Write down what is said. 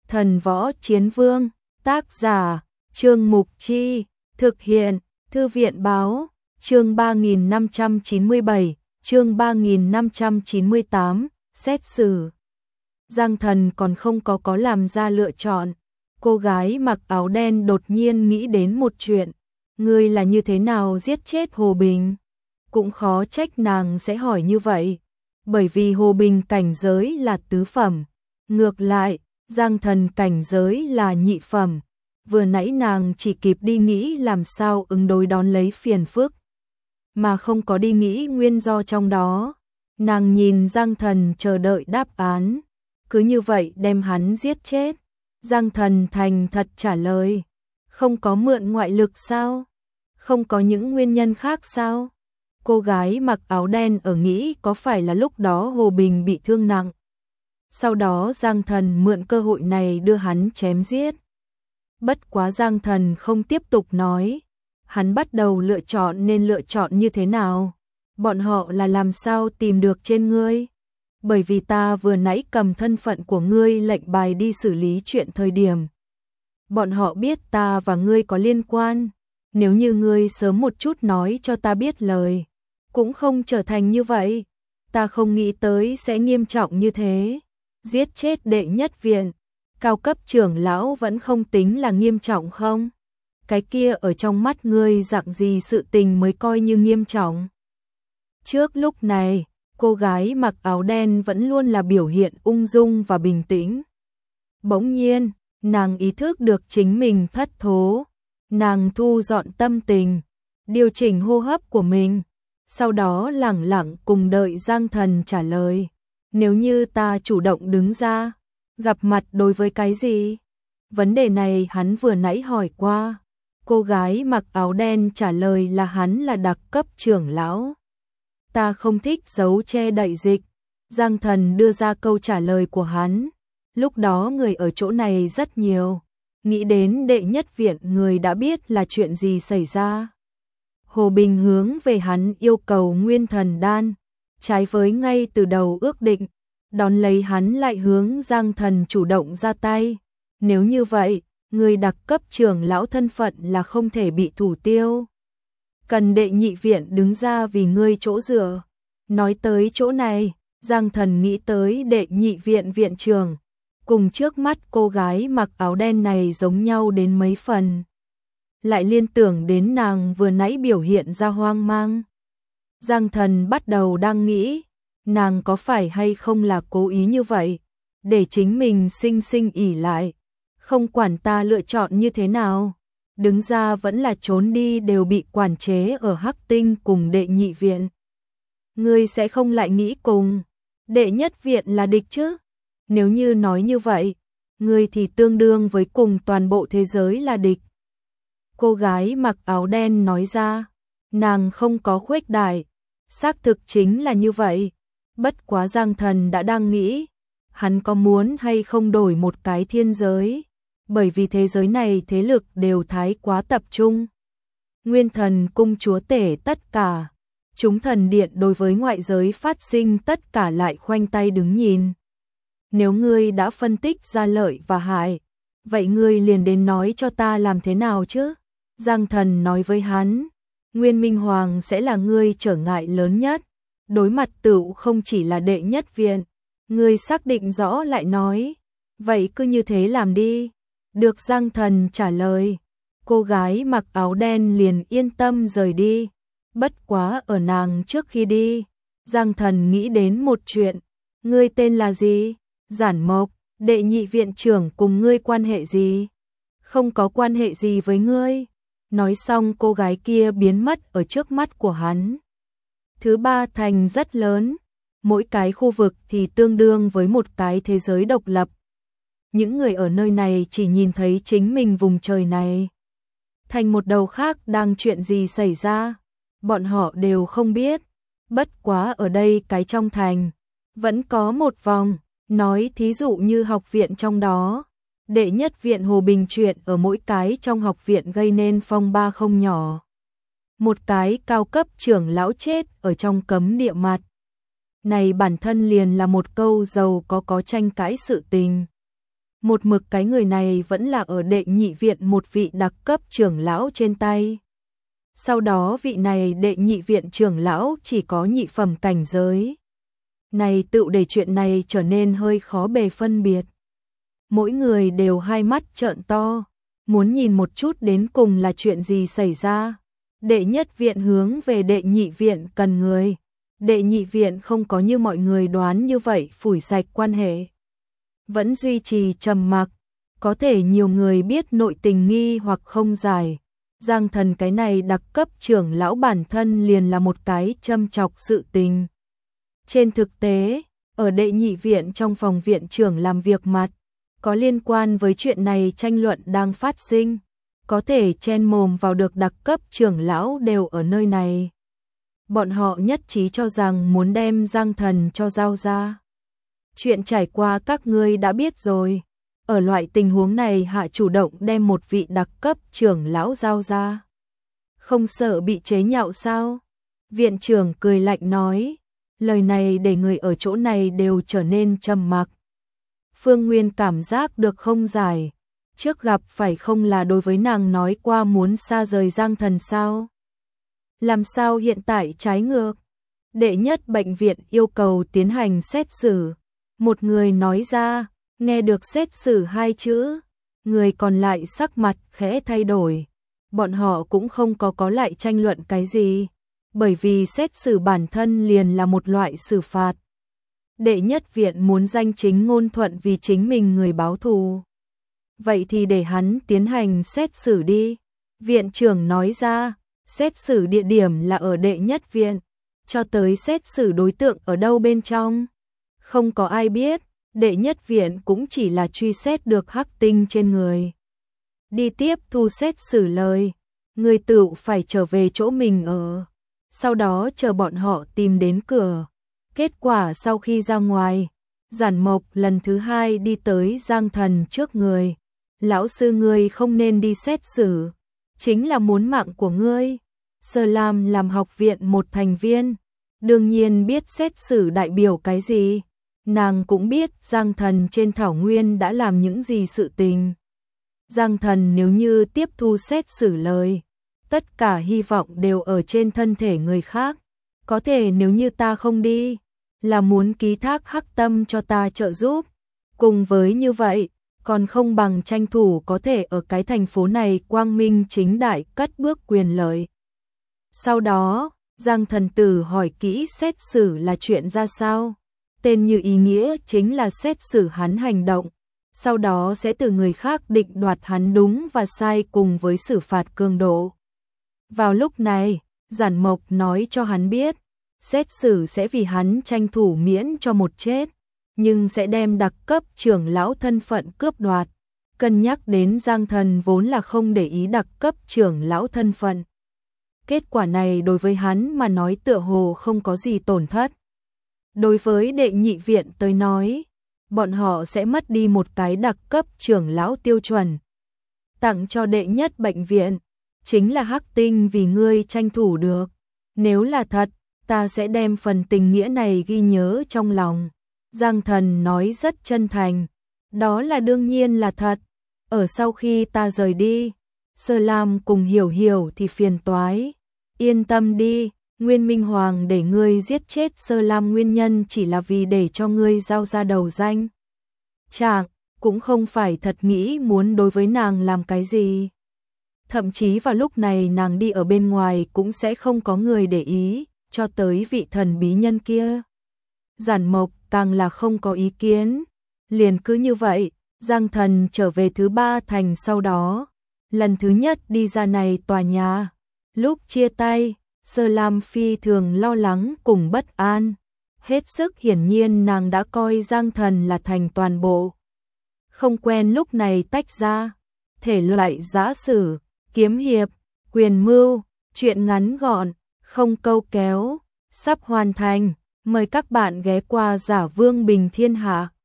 Thần Võ Chiến Vương, tác giả, Trương Mục Chi, thực hiện, Thư viện Báo, chương 3597, chương 3598, xét xử. Giang Thần còn không có làm ra lựa chọn. Cô gái mặc áo đen đột nhiên nghĩ đến một chuyện. Ngươi là như thế nào giết chết Hồ Bình? Cũng khó trách nàng sẽ hỏi như vậy. Bởi vì Hồ Bình cảnh giới là tứ phẩm. Ngược lại, Giang Thần cảnh giới là nhị phẩm. Vừa nãy nàng chỉ kịp đi nghĩ làm sao ứng đối đón lấy phiền phức, mà không có đi nghĩ nguyên do trong đó. Nàng nhìn Giang Thần chờ đợi đáp án. Cứ như vậy đem hắn giết chết. Giang Thần thành thật trả lời. Không có mượn ngoại lực sao? Không có những nguyên nhân khác sao? Cô gái mặc áo đen ở nghĩ có phải là lúc đó Hồ Bình bị thương nặng. Sau đó Giang Thần mượn cơ hội này đưa hắn chém giết. Bất quá Giang Thần không tiếp tục nói. Hắn bắt đầu lựa chọn nên lựa chọn như thế nào. Bọn họ là làm sao tìm được trên ngươi? Bởi vì ta vừa nãy cầm thân phận của ngươi lệnh bài đi xử lý chuyện thời điểm. Bọn họ biết ta và ngươi có liên quan. Nếu như ngươi sớm một chút nói cho ta biết lời, cũng không trở thành như vậy. Ta không nghĩ tới sẽ nghiêm trọng như thế. Giết chết đệ nhất viện, cao cấp trưởng lão vẫn không tính là nghiêm trọng không? Cái kia ở trong mắt ngươi dạng gì sự tình mới coi như nghiêm trọng? Trước lúc này, cô gái mặc áo đen vẫn luôn là biểu hiện ung dung và bình tĩnh. Bỗng nhiên, nàng ý thức được chính mình thất thố. Nàng thu dọn tâm tình, điều chỉnh hô hấp của mình. Sau đó lẳng lặng cùng đợi Giang Thần trả lời. Nếu như ta chủ động đứng ra, gặp mặt đối với cái gì? Vấn đề này hắn vừa nãy hỏi qua. Cô gái mặc áo đen trả lời là hắn là đặc cấp trưởng lão. Ta không thích giấu che đậy dịch. Giang Thần đưa ra câu trả lời của hắn. Lúc đó người ở chỗ này rất nhiều. Nghĩ đến đệ nhất viện người đã biết là chuyện gì xảy ra. Hồ Bình hướng về hắn yêu cầu nguyên thần đan. Trái với ngay từ đầu ước định. Đón lấy hắn lại hướng Giang Thần chủ động ra tay. Nếu như vậy, người đặc cấp trưởng lão thân phận là không thể bị thủ tiêu. Cần đệ nhị viện đứng ra vì ngươi chỗ dựa. Nói tới chỗ này, Giang Thần nghĩ tới đệ nhị viện viện trưởng. Cùng trước mắt cô gái mặc áo đen này giống nhau đến mấy phần. Lại liên tưởng đến nàng vừa nãy biểu hiện ra hoang mang. Giang Thần bắt đầu đang nghĩ, nàng có phải hay không là cố ý như vậy, để chính mình sinh sinh ỷ lại, không quản ta lựa chọn như thế nào, đứng ra vẫn là trốn đi đều bị quản chế ở Hắc Tinh cùng đệ nhị viện. Ngươi sẽ không lại nghĩ cùng đệ nhất viện là địch chứ? Nếu như nói như vậy, ngươi thì tương đương với cùng toàn bộ thế giới là địch. Cô gái mặc áo đen nói ra, nàng không có khuếch đại, xác thực chính là như vậy. Bất quá Giang Thần đã đang nghĩ, hắn có muốn hay không đổi một cái thiên giới, bởi vì thế giới này thế lực đều thái quá tập trung. Nguyên Thần cung chúa tể tất cả, chúng thần điện đối với ngoại giới phát sinh tất cả lại khoanh tay đứng nhìn. Nếu ngươi đã phân tích ra lợi và hại, vậy ngươi liền đến nói cho ta làm thế nào chứ? Giang Thần nói với hắn, Nguyên Minh Hoàng sẽ là ngươi trở ngại lớn nhất. Đối mặt tựu không chỉ là đệ nhất viện. Ngươi xác định rõ lại nói. Vậy cứ như thế làm đi. Được Giang Thần trả lời. Cô gái mặc áo đen liền yên tâm rời đi. Bất quá ở nàng trước khi đi, Giang Thần nghĩ đến một chuyện. Ngươi tên là gì? Giản Mộc. Đệ nhị viện trưởng cùng ngươi quan hệ gì? Không có quan hệ gì với ngươi. Nói xong cô gái kia biến mất ở trước mắt của hắn. Thứ ba thành rất lớn, mỗi cái khu vực thì tương đương với một cái thế giới độc lập. Những người ở nơi này chỉ nhìn thấy chính mình vùng trời này. Thành một đầu khác đang chuyện gì xảy ra, bọn họ đều không biết. Bất quá ở đây cái trong thành, vẫn có một vòng, nói thí dụ như học viện trong đó. Đệ nhất viện Hồ Bình chuyện ở mỗi cái trong học viện gây nên phong ba không nhỏ. Một cái cao cấp trưởng lão chết ở trong cấm địa mặt. Này bản thân liền là một câu giàu có tranh cãi sự tình. một mực cái người này vẫn là ở đệ nhị viện một vị đặc cấp trưởng lão trên tay. Sau đó vị này đệ nhị viện trưởng lão chỉ có nhị phẩm cảnh giới. Này tự để chuyện này trở nên hơi khó bề phân biệt. Mỗi người đều hai mắt trợn to, muốn nhìn một chút đến cùng là chuyện gì xảy ra. Đệ nhất viện hướng về đệ nhị viện cần người. Đệ nhị viện không có như mọi người đoán như vậy phủi sạch quan hệ. Vẫn duy trì trầm mặc, có thể nhiều người biết nội tình nghi hoặc không giải. Giang Thần cái này đặc cấp trưởng lão bản thân liền là một cái châm chọc sự tình. Trên thực tế, ở đệ nhị viện trong phòng viện trưởng làm việc mặt, có liên quan với chuyện này tranh luận đang phát sinh, có thể chen mồm vào được đặc cấp trưởng lão đều ở nơi này. Bọn họ nhất trí cho rằng muốn đem Giang Thần cho giao ra. Chuyện trải qua các ngươi đã biết rồi. Ở loại tình huống này hạ chủ động đem một vị đặc cấp trưởng lão giao ra. Không sợ bị chế nhạo sao? Viện trưởng cười lạnh nói. Lời này để người ở chỗ này đều trở nên trầm mặc. Phương Nguyên cảm giác được không giải. Trước gặp phải không là đối với nàng nói qua muốn xa rời Giang Thần sao? Làm sao hiện tại trái ngược? Đệ nhất bệnh viện yêu cầu tiến hành xét xử. Một người nói ra, nghe được xét xử hai chữ, người còn lại sắc mặt khẽ thay đổi. Bọn họ cũng không có lại tranh luận cái gì, bởi vì xét xử bản thân liền là một loại xử phạt. Đệ nhất viện muốn danh chính ngôn thuận vì chính mình người báo thù. Vậy thì để hắn tiến hành xét xử đi. Viện trưởng nói ra, xét xử địa điểm là ở đệ nhất viện, cho tới xét xử đối tượng ở đâu bên trong. Không có ai biết, đệ nhất viện cũng chỉ là truy xét được hắc tinh trên người. Đi tiếp thu xét xử lời, người tự phải trở về chỗ mình ở. Sau đó chờ bọn họ tìm đến cửa. Kết quả sau khi ra ngoài, Giản Mộc lần thứ hai đi tới Giang Thần trước người. Lão sư ngươi không nên đi xét xử, chính là muốn mạng của ngươi. Sở Lam làm học viện một thành viên, đương nhiên biết xét xử đại biểu cái gì. Nàng cũng biết Giang Thần trên thảo nguyên đã làm những gì sự tình. Giang Thần nếu như tiếp thu xét xử lời, tất cả hy vọng đều ở trên thân thể người khác. Có thể nếu như ta không đi, là muốn ký thác hắc tâm cho ta trợ giúp. Cùng với như vậy, còn không bằng tranh thủ có thể ở cái thành phố này quang minh chính đại cất bước quyền lợi. Sau đó, Giang Thần Tử hỏi kỹ xét xử là chuyện ra sao. Tên như ý nghĩa chính là xét xử hắn hành động, sau đó sẽ từ người khác định đoạt hắn đúng và sai cùng với xử phạt cường độ. Vào lúc này, Giản Mộc nói cho hắn biết, xét xử sẽ vì hắn tranh thủ miễn cho một chết, nhưng sẽ đem đặc cấp trưởng lão thân phận cướp đoạt. Cân nhắc đến Giang Thần vốn là không để ý đặc cấp trưởng lão thân phận. Kết quả này đối với hắn mà nói tựa hồ không có gì tổn thất. Đối với đệ nhị viện tới nói, bọn họ sẽ mất đi một cái đặc cấp trưởng lão tiêu chuẩn. Tặng cho đệ nhất bệnh viện, chính là hắc tinh vì ngươi tranh thủ được. Nếu là thật, ta sẽ đem phần tình nghĩa này ghi nhớ trong lòng. Giang Thần nói rất chân thành, đó là đương nhiên là thật. Ở sau khi ta rời đi, Sở Lam cùng Hiểu Hiểu thì phiền toái. Yên tâm đi, Nguyên Minh Hoàng để ngươi giết chết Sở Lam nguyên nhân chỉ là vì để cho ngươi giao ra đầu danh. Chàng, cũng không phải thật nghĩ muốn đối với nàng làm cái gì. Thậm chí vào lúc này nàng đi ở bên ngoài cũng sẽ không có người để ý, cho tới vị thần bí nhân kia. Giản Mộc càng là không có ý kiến. Liền cứ như vậy, Giang Thần trở về thứ ba thành sau đó. Lần thứ nhất đi ra này tòa nhà. Lúc chia tay, Sở Lam phi thường lo lắng cùng bất an. Hết sức hiển nhiên nàng đã coi Giang Thần là thành toàn bộ. Không quen lúc này tách ra. Thể loại giã sử, kiếm hiệp, quyền mưu, truyện ngắn gọn, không câu kéo, sắp hoàn thành. Mời các bạn ghé qua Giả Vương Bình Thiên Hạ.